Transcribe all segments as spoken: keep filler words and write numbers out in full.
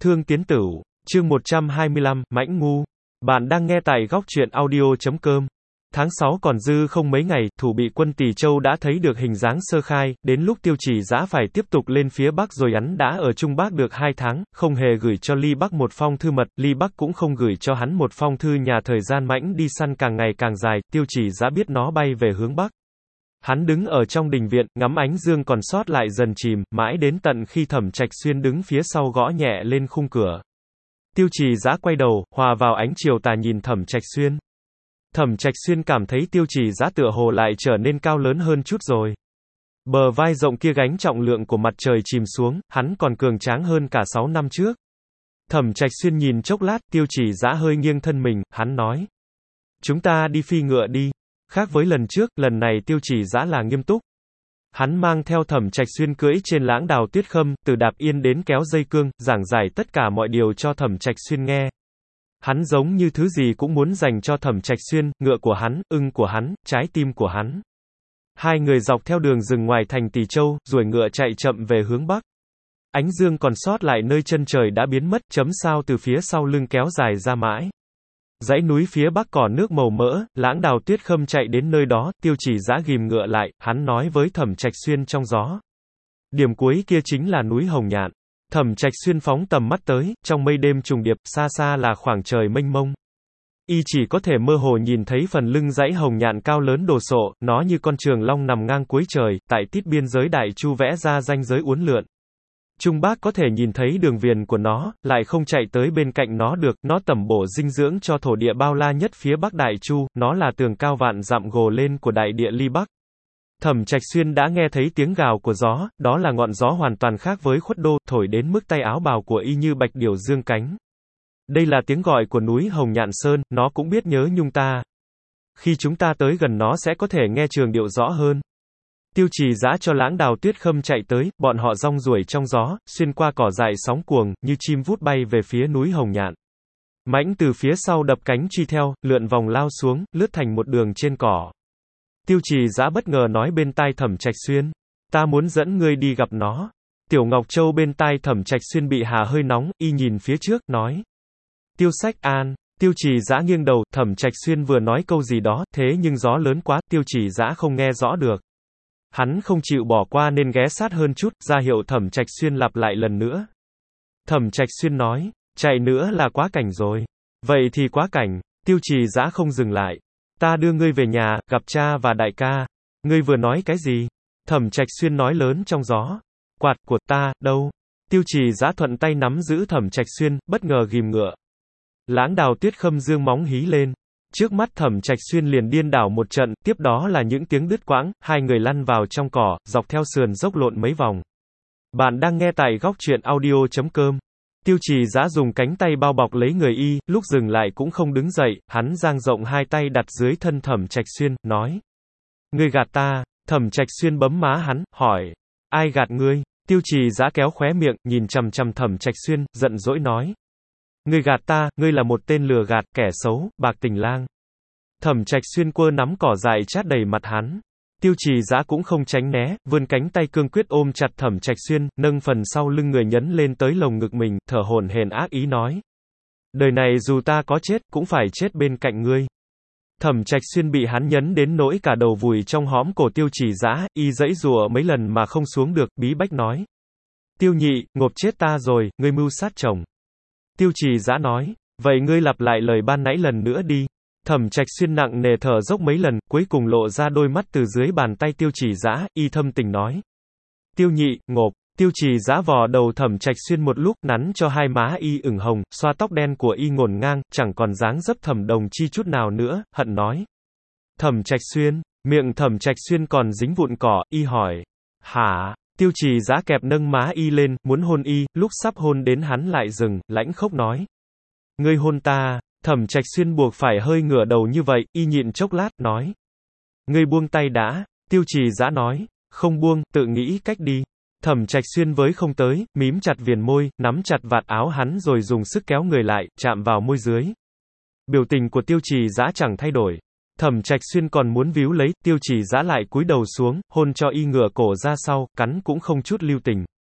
Thương Tiến Tửu, chương một trăm hai mươi lăm, Mãnh Ngu. Bạn đang nghe tại góc truyện audio chấm com. Tháng sáu còn dư không mấy ngày, thủ bị quân Tỳ Châu đã thấy được hình dáng sơ khai, đến lúc Tiêu Chỉ Dã phải tiếp tục lên phía Bắc rồi. Hắn đã ở Trung Bắc được hai tháng, không hề gửi cho Ly Bắc một phong thư mật, Ly Bắc cũng không gửi cho hắn một phong thư nhà. Thời gian Mãnh đi săn càng ngày càng dài, Tiêu Chỉ Dã biết nó bay về hướng Bắc. Hắn đứng ở trong đình viện, ngắm ánh dương còn sót lại dần chìm, mãi đến tận khi Thẩm Trạch Xuyên đứng phía sau gõ nhẹ lên khung cửa. Tiêu Chỉ Dã quay đầu, hòa vào ánh chiều tà nhìn Thẩm Trạch Xuyên. Thẩm Trạch Xuyên cảm thấy Tiêu Chỉ Dã tựa hồ lại trở nên cao lớn hơn chút rồi. Bờ vai rộng kia gánh trọng lượng của mặt trời chìm xuống, hắn còn cường tráng hơn cả sáu năm trước. Thẩm Trạch Xuyên nhìn chốc lát, Tiêu Chỉ Dã hơi nghiêng thân mình, hắn nói: "Chúng ta đi phi ngựa đi." Khác với lần trước, lần này Tiêu Chỉ Dã là nghiêm túc. Hắn mang theo Thẩm Trạch Xuyên cưỡi trên Lãng Đào Tuyết Khâm, từ đạp yên đến kéo dây cương, giảng giải tất cả mọi điều cho Thẩm Trạch Xuyên nghe. Hắn giống như thứ gì cũng muốn dành cho Thẩm Trạch Xuyên, ngựa của hắn, ưng của hắn, trái tim của hắn. Hai người dọc theo đường rừng ngoài thành Tỳ Châu, ruồi ngựa chạy chậm về hướng Bắc. Ánh dương còn sót lại nơi chân trời đã biến mất, chấm sao từ phía sau lưng kéo dài ra mãi. Dãy núi phía Bắc cỏ nước màu mỡ, Lãng Đào Tuyết Khâm chạy đến nơi đó, Tiêu Chỉ Dã ghìm ngựa lại, hắn nói với Thẩm Trạch Xuyên trong gió: "Điểm cuối kia chính là núi Hồng Nhạn." Thẩm Trạch Xuyên phóng tầm mắt tới, trong mây đêm trùng điệp, xa xa là khoảng trời mênh mông. Y chỉ có thể mơ hồ nhìn thấy phần lưng dãy Hồng Nhạn cao lớn đồ sộ, nó như con trường long nằm ngang cuối trời, tại tít biên giới Đại Chu vẽ ra ranh giới uốn lượn. Trung Bắc có thể nhìn thấy đường viền của nó, lại không chạy tới bên cạnh nó được, nó tẩm bổ dinh dưỡng cho thổ địa bao la nhất phía Bắc Đại Chu, nó là tường cao vạn dặm gồ lên của đại địa Ly Bắc. Thẩm Trạch Xuyên đã nghe thấy tiếng gào của gió, đó là ngọn gió hoàn toàn khác với Khuất Đô, thổi đến mức tay áo bào của y như bạch điểu dương cánh. Đây là tiếng gọi của núi Hồng Nhạn Sơn, nó cũng biết nhớ nhung ta. Khi chúng ta tới gần nó sẽ có thể nghe trường điệu rõ hơn. Tiêu Chỉ Dã cho Lãng Đào Tuyết Khâm chạy tới, bọn họ rong ruổi trong gió, xuyên qua cỏ dại sóng cuồng, như chim vút bay về phía núi Hồng Nhạn. Mãnh từ phía sau đập cánh truy theo, lượn vòng lao xuống, lướt thành một đường trên cỏ. Tiêu Chỉ Dã bất ngờ nói bên tai Thẩm Trạch Xuyên: "Ta muốn dẫn ngươi đi gặp nó." Tiểu Ngọc Châu bên tai Thẩm Trạch Xuyên bị hà hơi nóng, y nhìn phía trước, nói: "Tiêu Sách An." Tiêu Chỉ Dã nghiêng đầu, Thẩm Trạch Xuyên vừa nói câu gì đó, thế nhưng gió lớn quá, Tiêu Chỉ Dã không nghe rõ được. Hắn không chịu bỏ qua nên ghé sát hơn chút, ra hiệu Thẩm Trạch Xuyên lặp lại lần nữa. Thẩm Trạch Xuyên nói: "Chạy nữa là quá cảnh rồi." "Vậy thì quá cảnh." Tiêu Chỉ Dã không dừng lại. "Ta đưa ngươi về nhà, gặp cha và đại ca." "Ngươi vừa nói cái gì?" Thẩm Trạch Xuyên nói lớn trong gió. "Quạt của ta, đâu?" Tiêu Chỉ Dã thuận tay nắm giữ Thẩm Trạch Xuyên, bất ngờ ghìm ngựa. Lãng Đào Tuyết Khâm dương móng hí lên. Trước mắt Thẩm Trạch Xuyên liền điên đảo một trận, tiếp đó là những tiếng đứt quãng, hai người lăn vào trong cỏ, dọc theo sườn dốc lộn mấy vòng. Bạn đang nghe tại góc truyện audio chấm com. Tiêu Chỉ Dã dùng cánh tay bao bọc lấy người y, lúc dừng lại cũng không đứng dậy, hắn dang rộng hai tay đặt dưới thân Thẩm Trạch Xuyên, nói: "Ngươi gạt ta." Thẩm Trạch Xuyên bấm má hắn, hỏi: "Ai gạt ngươi?" Tiêu Chỉ Dã kéo khóe miệng, nhìn chằm chằm Thẩm Trạch Xuyên, giận dỗi nói: "Ngươi gạt ta, ngươi là một tên lừa gạt, kẻ xấu, bạc tình lang." Thẩm Trạch Xuyên quơ nắm cỏ dại chát đầy mặt hắn. Tiêu Chỉ Dã cũng không tránh né, vươn cánh tay cương quyết ôm chặt Thẩm Trạch Xuyên, nâng phần sau lưng người nhấn lên tới lồng ngực mình, thở hổn hển ác ý nói: "Đời này dù ta có chết, cũng phải chết bên cạnh ngươi." Thẩm Trạch Xuyên bị hắn nhấn đến nỗi cả đầu vùi trong hõm cổ Tiêu Chỉ Dã, y giãy giụa mấy lần mà không xuống được, bí bách nói: "Tiêu nhị, ngộp chết ta rồi, ngươi mưu sát chồng." Tiêu Chỉ Dã nói: "Vậy ngươi lặp lại lời ban nãy lần nữa đi." Thẩm Trạch Xuyên nặng nề thở dốc mấy lần, cuối cùng lộ ra đôi mắt từ dưới bàn tay Tiêu Chỉ Dã, y thâm tình nói: "Tiêu nhị, ngộp." Tiêu Chỉ Dã vò đầu Thẩm Trạch Xuyên một lúc, nắn cho hai má y ửng hồng, xoa tóc đen của y ngổn ngang, chẳng còn dáng dấp Thẩm Đồng Chi chút nào nữa, hận nói: "Thẩm Trạch Xuyên." Miệng Thẩm Trạch Xuyên còn dính vụn cỏ, y hỏi: "Hả?" Tiêu Chỉ Dã kẹp nâng má y lên, muốn hôn y, lúc sắp hôn đến hắn lại dừng, lãnh khốc nói: "Ngươi hôn ta." Thẩm Trạch Xuyên buộc phải hơi ngửa đầu như vậy, y nhịn chốc lát, nói: "Ngươi buông tay đã." Tiêu Chỉ Dã nói: "Không buông, tự nghĩ cách đi." Thẩm Trạch Xuyên với không tới, mím chặt viền môi, nắm chặt vạt áo hắn rồi dùng sức kéo người lại, chạm vào môi dưới. Biểu tình của Tiêu Chỉ Dã chẳng thay đổi. Thẩm Trạch Xuyên còn muốn víu lấy, Tiêu Chỉ Dã lại cúi đầu xuống, hôn cho y ngửa cổ ra sau, cắn cũng không chút lưu tình.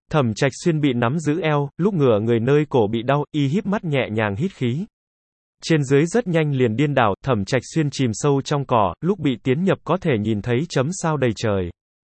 Thẩm Trạch Xuyên bị nắm giữ eo, lúc ngửa người nơi cổ bị đau, y híp mắt nhẹ nhàng hít khí. Trên dưới rất nhanh liền điên đảo, Thẩm Trạch Xuyên chìm sâu trong cỏ, lúc bị tiến nhập có thể nhìn thấy chấm sao đầy trời.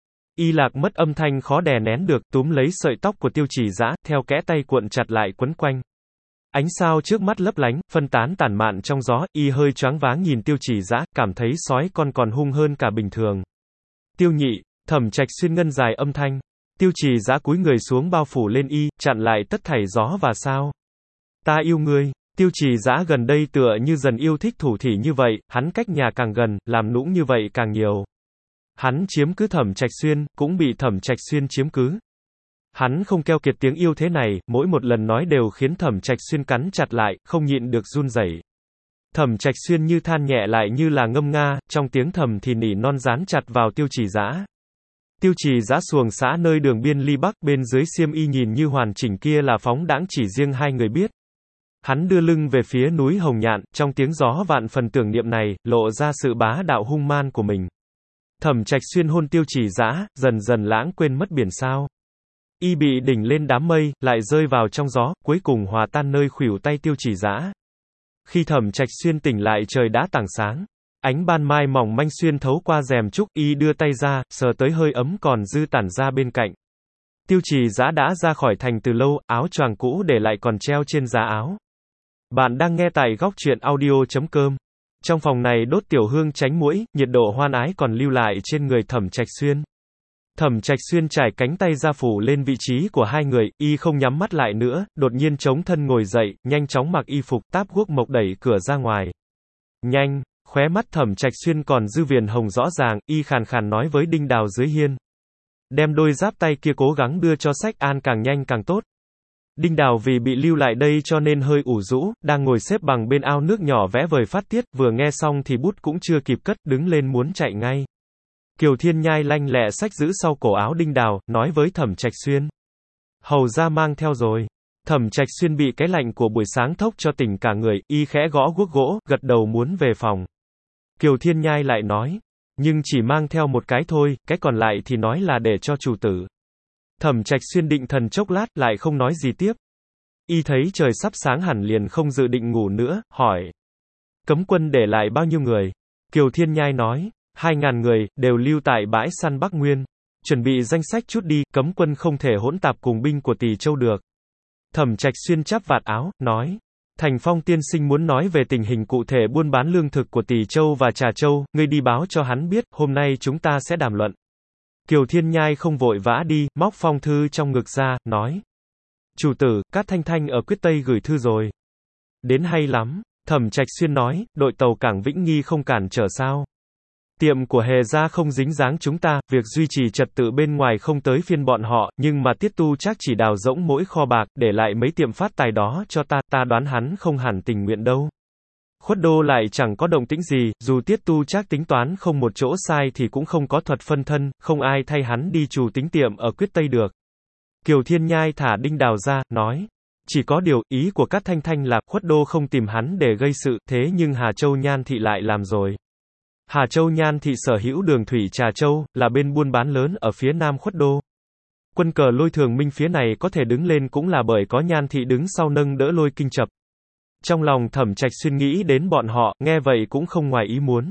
Y lạc mất âm thanh khó đè nén được, túm lấy sợi tóc của Tiêu Chỉ Dã, theo kẽ tay cuộn chặt lại quấn quanh. Ánh sao trước mắt lấp lánh, phân tán tản mạn trong gió, y hơi choáng váng nhìn Tiêu Chỉ Dã, cảm thấy sói con còn hung hơn cả bình thường. Tiêu nhị, Thẩm Trạch Xuyên ngân dài âm thanh. Tiêu Chỉ Dã cúi người xuống bao phủ lên y, chặn lại tất thảy gió và sao. Ta yêu ngươi. Tiêu Chỉ Dã gần đây tựa như dần yêu thích thủ thỉ như vậy, hắn cách nhà càng gần, làm nũng như vậy càng nhiều. Hắn chiếm cứ Thẩm Trạch Xuyên, cũng bị Thẩm Trạch Xuyên chiếm cứ. Hắn không keo kiệt tiếng yêu thế này, mỗi một lần nói đều khiến Thẩm Trạch Xuyên cắn chặt lại, không nhịn được run rẩy. Thẩm Trạch Xuyên như than nhẹ lại như là ngâm nga, trong tiếng thầm thì nỉ non dán chặt vào Tiêu Chỉ Dã. Tiêu Chỉ Dã xuồng xã nơi đường biên ly bắc, bên dưới xiêm y nhìn như hoàn chỉnh kia là phóng đãng chỉ riêng hai người biết. Hắn đưa lưng về phía núi Hồng Nhạn, trong tiếng gió vạn phần tưởng niệm này, lộ ra sự bá đạo hung man của mình. Thẩm Trạch Xuyên hôn Tiêu Chỉ Dã, dần dần lãng quên mất biển sao. Y bị đỉnh lên đám mây, lại rơi vào trong gió, cuối cùng hòa tan nơi khuỷu tay Tiêu Chỉ Dã. Khi Thẩm Trạch Xuyên tỉnh lại trời đã tảng sáng. Ánh ban mai mỏng manh xuyên thấu qua rèm trúc, y đưa tay ra, sờ tới hơi ấm còn dư tản ra bên cạnh. Tiêu Chỉ Dã đã ra khỏi thành từ lâu, áo choàng cũ để lại còn treo trên giá áo. Bạn đang nghe tại góc truyện audio chấm com. Trong phòng này đốt tiểu hương tránh muỗi, nhiệt độ hoan ái còn lưu lại trên người Thẩm Trạch Xuyên. Thẩm Trạch Xuyên trải cánh tay ra phủ lên vị trí của hai người, y không nhắm mắt lại nữa, đột nhiên chống thân ngồi dậy, nhanh chóng mặc y phục, táp guốc mộc đẩy cửa ra ngoài. Nhanh, khóe mắt Thẩm Trạch Xuyên còn dư viền hồng rõ ràng, y khàn khàn nói với Đinh Đào dưới hiên. Đem đôi giáp tay kia cố gắng đưa cho Sách An càng nhanh càng tốt. Đinh Đào vì bị lưu lại đây cho nên hơi ủ rũ, đang ngồi xếp bằng bên ao nước nhỏ vẽ vời phát tiết, vừa nghe xong thì bút cũng chưa kịp cất, đứng lên muốn chạy ngay. Kiều Thiên Nhai lanh lẹ xách giữ sau cổ áo Đinh Đào, nói với Thẩm Trạch Xuyên. Hầu ra mang theo rồi. Thẩm Trạch Xuyên bị cái lạnh của buổi sáng thốc cho tỉnh cả người, y khẽ gõ guốc gỗ, gật đầu muốn về phòng. Kiều Thiên Nhai lại nói, nhưng chỉ mang theo một cái thôi, cái còn lại thì nói là để cho chủ tử. Thẩm Trạch Xuyên định thần chốc lát, lại không nói gì tiếp. Y thấy trời sắp sáng hẳn liền không dự định ngủ nữa, hỏi. Cấm quân để lại bao nhiêu người? Kiều Thiên Nhai nói, hai ngàn người, đều lưu tại bãi săn Bắc Nguyên. Chuẩn bị danh sách chút đi, cấm quân không thể hỗn tạp cùng binh của Tỳ Châu được. Thẩm Trạch Xuyên chắp vạt áo, nói. Thành Phong tiên sinh muốn nói về tình hình cụ thể buôn bán lương thực của Tỳ Châu và Trà Châu, ngươi đi báo cho hắn biết, hôm nay chúng ta sẽ đàm luận. Kiều Thiên Nhai không vội vã đi, móc phong thư trong ngực ra, nói. Chủ tử, Cát Thanh Thanh ở Quyết Tây gửi thư rồi. Đến hay lắm. Thẩm Trạch Xuyên nói, đội tàu cảng Vĩnh Nghi không cản trở sao. Tiệm của Hề gia không dính dáng chúng ta, việc duy trì trật tự bên ngoài không tới phiên bọn họ, nhưng mà Tiết Tu chắc chỉ đào rỗng mỗi kho bạc, để lại mấy tiệm phát tài đó cho ta, ta đoán hắn không hẳn tình nguyện đâu. Khuất đô lại chẳng có động tĩnh gì, dù Tiết Tu chắc tính toán không một chỗ sai thì cũng không có thuật phân thân, không ai thay hắn đi chủ tính tiệm ở Quyết Tây được. Kiều Thiên Nhai thả Đinh Đào ra, nói. Chỉ có điều, ý của Cát Thanh Thanh là, Khuất đô không tìm hắn để gây sự, thế nhưng Hà Châu Nhan Thị lại làm rồi. Hà Châu Nhan Thị sở hữu đường thủy Trà Châu, là bên buôn bán lớn ở phía nam Khuất đô. Quân cờ Lôi Thường Minh phía này có thể đứng lên cũng là bởi có Nhan Thị đứng sau nâng đỡ Lôi Kinh Chập. Trong lòng Thẩm Trạch Xuyên nghĩ đến bọn họ, nghe vậy cũng không ngoài ý muốn.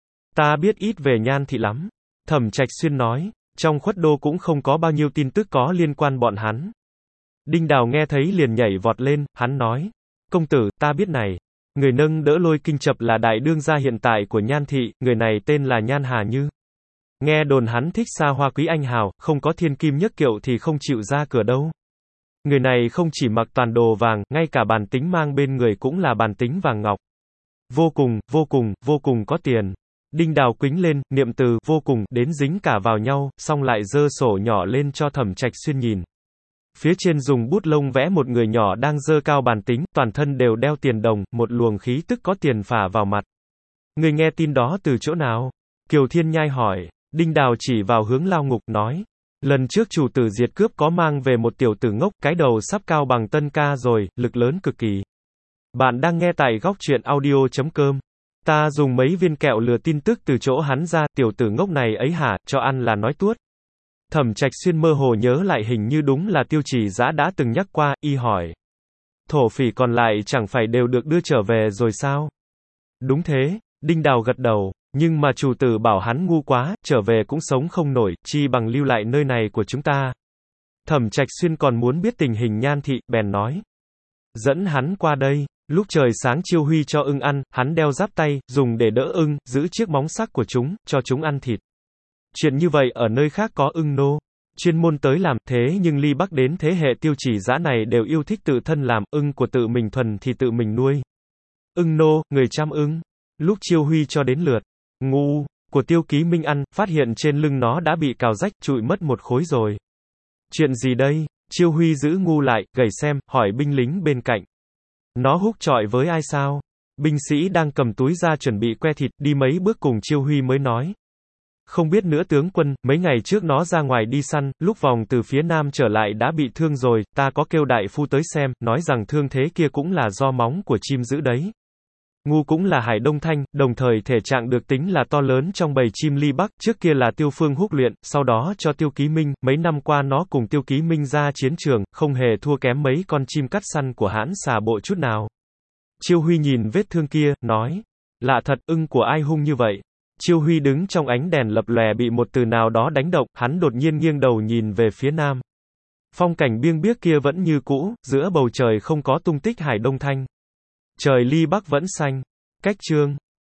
Ta biết ít về Nhan Thị lắm. Thẩm Trạch Xuyên nói, trong Khuất đô cũng không có bao nhiêu tin tức có liên quan bọn hắn. Đinh Đào nghe thấy liền nhảy vọt lên, hắn nói, công tử, ta biết này. Người nâng đỡ Lôi Kinh Chập là đại đương gia hiện tại của Nhan Thị, người này tên là Nhan Hà Như. Nghe đồn hắn thích xa hoa quý anh hào, không có thiên kim nhất kiệu thì không chịu ra cửa đâu. Người này không chỉ mặc toàn đồ vàng, ngay cả bàn tính mang bên người cũng là bàn tính vàng ngọc. Vô cùng, vô cùng, vô cùng có tiền. Đinh Đào quính lên, niệm từ vô cùng đến dính cả vào nhau, xong lại giơ sổ nhỏ lên cho Thẩm Trạch Xuyên nhìn. Phía trên dùng bút lông vẽ một người nhỏ đang giơ cao bàn tính, toàn thân đều đeo tiền đồng, một luồng khí tức có tiền phả vào mặt. Người nghe tin đó từ chỗ nào? Kiều Thiên Nhai hỏi. Đinh Đào chỉ vào hướng lao ngục, nói. Lần trước chủ tử diệt cướp có mang về một tiểu tử ngốc, cái đầu sắp cao bằng Tân Ca rồi, lực lớn cực kỳ. Bạn đang nghe tại góc truyện audio chấm com. Ta dùng mấy viên kẹo lừa tin tức từ chỗ hắn ra, tiểu tử ngốc này ấy hả, cho ăn là nói tuốt. Thẩm Trạch Xuyên mơ hồ nhớ lại hình như đúng là Tiêu Chỉ Dã đã từng nhắc qua, y hỏi. Thổ phỉ còn lại chẳng phải đều được đưa trở về rồi sao? Đúng thế, Đinh Đào gật đầu, nhưng mà chủ tử bảo hắn ngu quá, trở về cũng sống không nổi, chi bằng lưu lại nơi này của chúng ta. Thẩm Trạch Xuyên còn muốn biết tình hình Nhan thị, bèn nói. Dẫn hắn qua đây. Lúc trời sáng Chiêu Huy cho ưng ăn, hắn đeo giáp tay, dùng để đỡ ưng, giữ chiếc móng sắc của chúng, cho chúng ăn thịt. Chuyện như vậy ở nơi khác có ưng nô chuyên môn tới làm, thế nhưng Ly Bắc đến thế hệ Tiêu Chỉ Dã này đều yêu thích tự thân làm, ưng của tự mình thuần thì tự mình nuôi. Ưng nô, người chăm ưng. Lúc Chiêu Huy cho đến lượt ngu của Tiêu Ký Minh ăn, phát hiện trên lưng nó đã bị cào rách, trụi mất một khối rồi. Chuyện gì đây? Chiêu Huy giữ ngu lại, gầy xem, hỏi binh lính bên cạnh. Nó húc chọi với ai sao? Binh sĩ đang cầm túi ra chuẩn bị que thịt, đi mấy bước cùng Chiêu Huy mới nói. Không biết nữa tướng quân, mấy ngày trước nó ra ngoài đi săn, lúc vòng từ phía nam trở lại đã bị thương rồi, ta có kêu đại phu tới xem, nói rằng thương thế kia cũng là do móng của chim giữ đấy. Ngu cũng là Hải Đông Thanh, đồng thời thể trạng được tính là to lớn trong bầy chim Ly Bắc, trước kia là Tiêu Phương Húc luyện, sau đó cho Tiêu Ký Minh, mấy năm qua nó cùng Tiêu Ký Minh ra chiến trường, không hề thua kém mấy con chim cắt săn của hãn xà bộ chút nào. Chiêu Huy nhìn vết thương kia, nói, lạ thật, ưng của ai hung như vậy? Chiêu Huy đứng trong ánh đèn lập lòe bị một từ nào đó đánh động, hắn đột nhiên nghiêng đầu nhìn về phía nam. Phong cảnh biêng biếc kia vẫn như cũ, giữa bầu trời không có tung tích Hải Đông Thanh. Trời Ly Bắc vẫn xanh. Cách chương